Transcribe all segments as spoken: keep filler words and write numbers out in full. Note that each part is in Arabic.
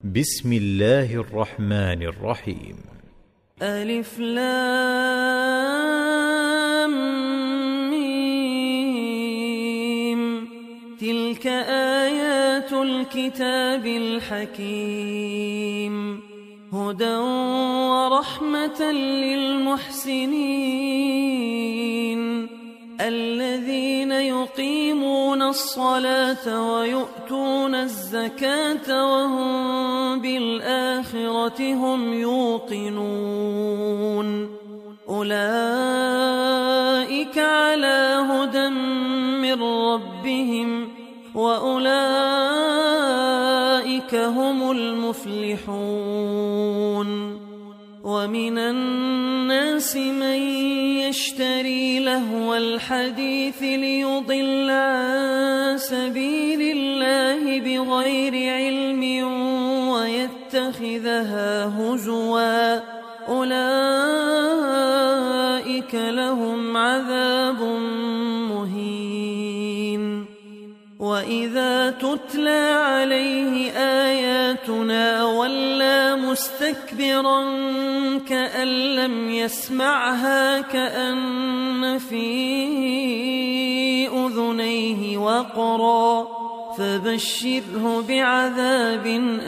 بسم الله الرحمن الرحيم. ألف لام ميم. تلك آيات الكتاب الحكيم، هدى ورحمة للمحسنين الذين يقيمون الصلاة ويؤتون الزكاة وهم بالآخرة هم يوقنون. أولئك على هدى من ربهم وأولئك هم المفلحون. ومن الناس من يشتري لهو الحديث ليضل عن سبيل الله بغير علم ويتخذها هزوا، أولئك لهم عذاب مهين. وإذا تتلى عليه آياتنا ولى مستكبرا كأن لم يسمعها كأن في أذنيه وقرا، فبشره بعذاب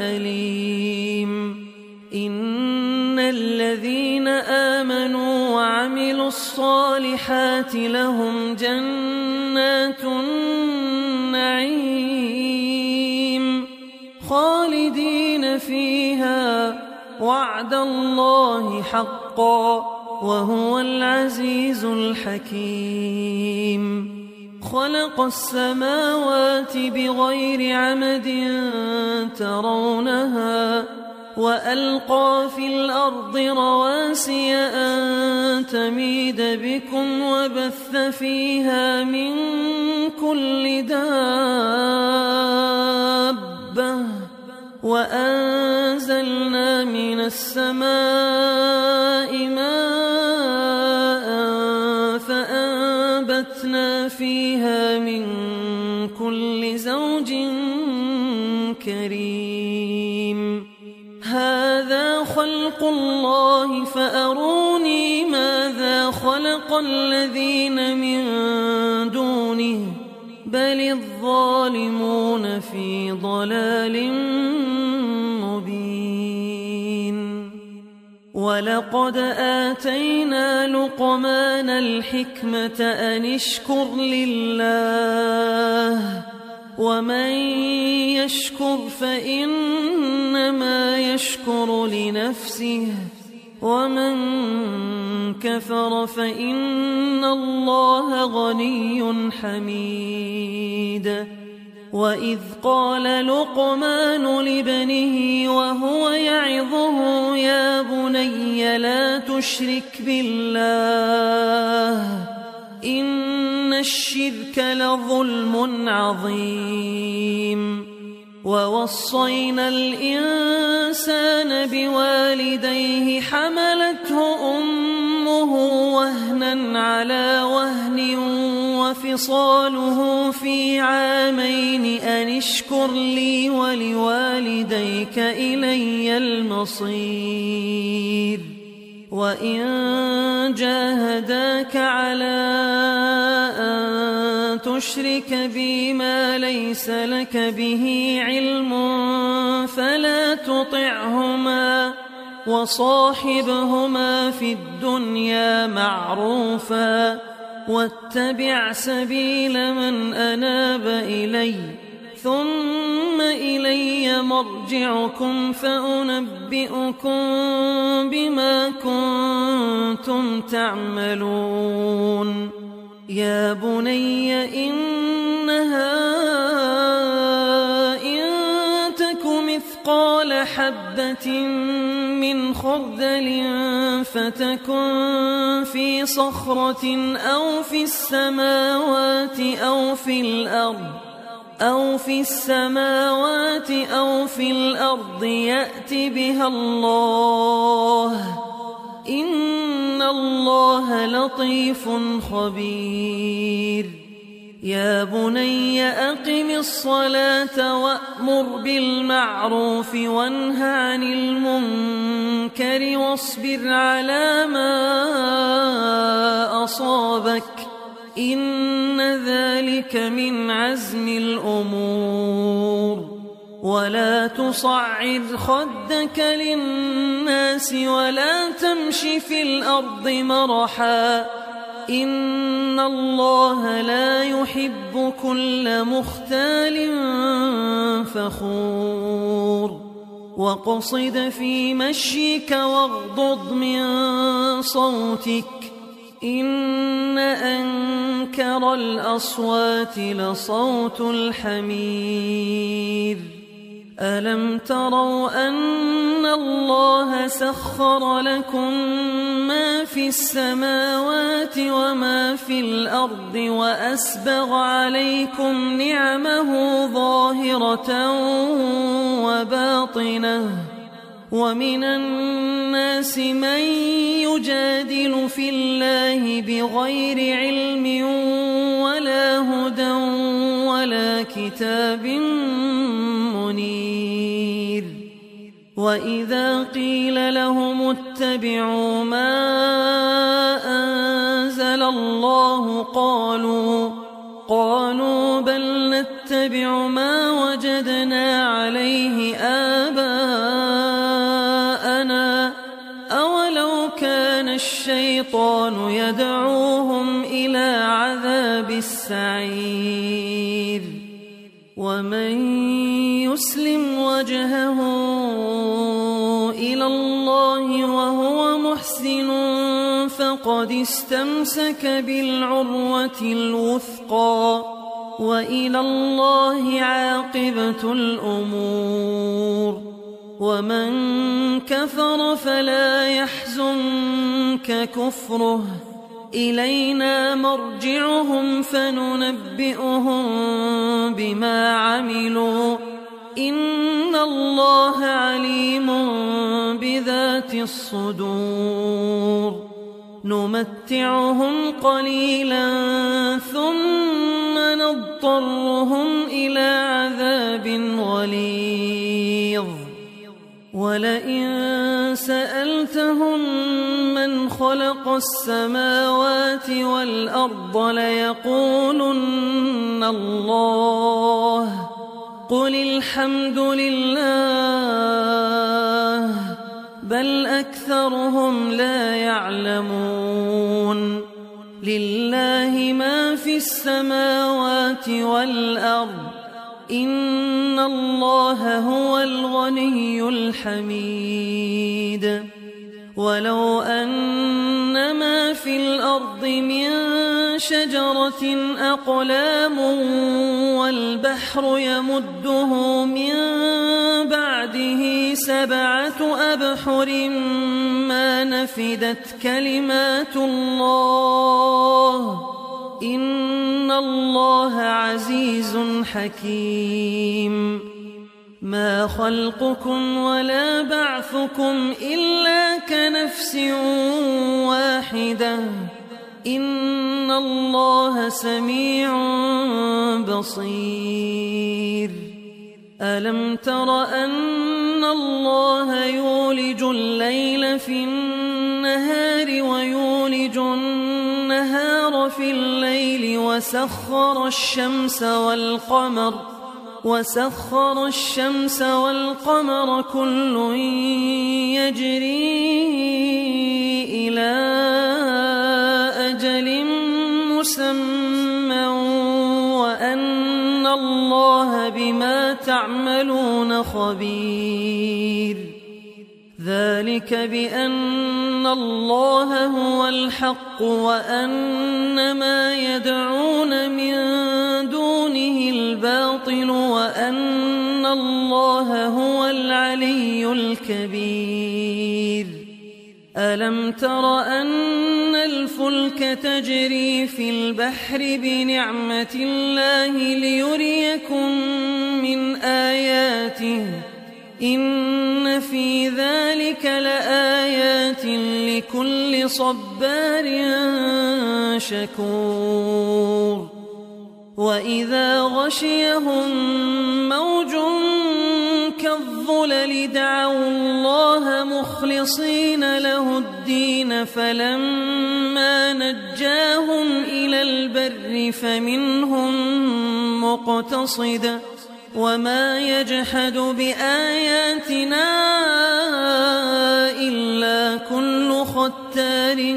أليم. إن الذين آمنوا وعملوا الصالحات لهم جنات النعيم خالدين فيها، وعد الله حقا وهو العزيز الحكيم. خلق السماوات بغير عمد ترونها وألقى في الأرض رواسي أن تميد بكم وبث فيها من كل دابة، وأنزلنا من السماء ماء فأنبتنا فيها من كل زوج كريم. هذا خلق الله فأروني ماذا خلق الذين من دونه بل الظالمون في ضلال مبين. ولقد آتينا لقمان الحكمة أن اشكر لله، ومن يشكر فإنما يشكر لنفسه، ومن كفر فإن الله غني حميد. وإذ قال لقمان لابنه وهو يعظه يا بني لا تشرك بالله إن الشرك لظلم عظيم. ووصينا الإنسان بوالديه حملته أمه وهنا على وهن وفصاله في عامين أن اشكر لي ولوالديك إلي المصير. وإن جاهداك على أن تشرك بي ما ليس لك به علم فلا تطعهما، وصاحبهما في الدنيا معروفا، واتبع سبيل من أناب إلي، ثم إلي مرجعكم فأنبئكم بما كنتم تعملون. يا بني إنها إن تك مثقال حبة من خردل فتكن في صخرة أو في السماوات أو في الأرض أو في السماوات أو في الأرض يأت بها الله، إن الله لطيف خبير. يا بني أقم الصلاة وأمر بالمعروف وانه عن المنكر واصبر على ما أصابك إن ذلك من عزم الأمور ولا تصعر خدك للناس ولا تمش في الأرض مرحا إن الله لا يحب كل مختال فخور واقصد في مشيك واغضض من صوتك إن أنكر الأصوات لصوت الحمير ألم تروا أن الله سخر لكم ما في السماوات وما في الأرض وأسبغ عليكم نعمه ظاهرة وباطنة ومن الناس من يجادل في الله بغير علم ولا هدى ولا كتاب منير وإذا قيل لهم اتبعوا ما أنزل الله قالوا قالوا بل نتبع ما وجدنا عليه آباءنا أولو كان الشيطان يدعوهم إلى عذاب السعير ومن يسلم وجهه إلى الله وهو محسن فقد استمسك بالعروة الوثقى وإلى الله عاقبة الأمور ومن كفر فلا يحزنك كفره إلينا مرجعهم فننبئهم بما عملوا إن الله عليم بذات الصدور نمتعهم قليلا ثم نضطرهم إلى عذاب غليظ ولئن سألتهم من خلق السماوات والأرض ليقولن الله قل الحمد لله بل أكثرهم لا يعلمون لله ما في السماوات والأرض إن الله هو الغني الحميد ولو أن ما في الأرض من شجرة أقلام والبحر يمده من بعده سبعة أبحر ما نفدت كلمات الله إن الله عزيز حكيم ما خلقكم ولا بعثكم إلا كنفس واحدة إن الله سميع بصير ألم تر أن الله يولج الليل في النهار ويولج النهار في الليل وسخر الشمس والقمر وسخر الشمس والقمر كل يجري إلى أجل مسمى وأن الله بما تعملون خبير ذلك بأن الله هو الحق وأن ما يدعون من دونه الباطل وأن الله هو العلي الكبير ألم تر أن الفلك تجري في البحر بنعمة الله ليريكم من آياته إن في ذلك لآيات لكل صبار شكور وإذا غشيهم موج كالظلل دعوا الله مخلصين له الدين فلما نجاهم إلى البر فمنهم مقتصد وما يجحد بآياتنا إلا كل ختار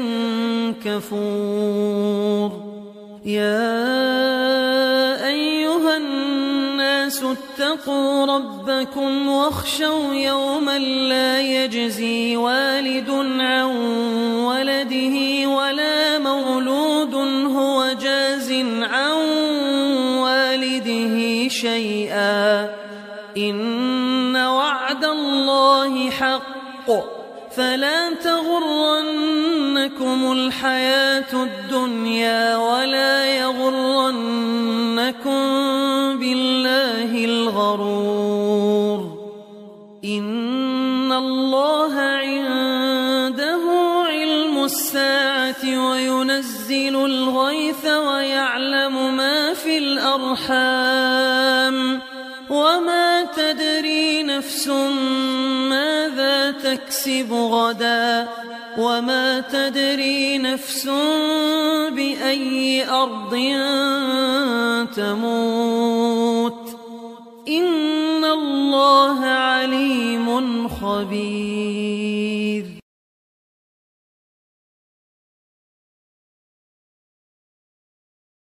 كفور. يا أيها الناس اتقوا ربكم واخشوا يوما لا يجزي والد عن ولده ولا مولود هو جاز عن والده شيئا إن وعد الله حق فلا تغرنكم الحياة الدنيا ولا يغرنكم بالله الغرور. إن الله عنده علم الساعة وينزل الغيث ويعلم ما في الأرحام وما تدري نفس ماذا تكسب غدا وما تدري نفس بأي أرض تموت إن الله عليم خبير.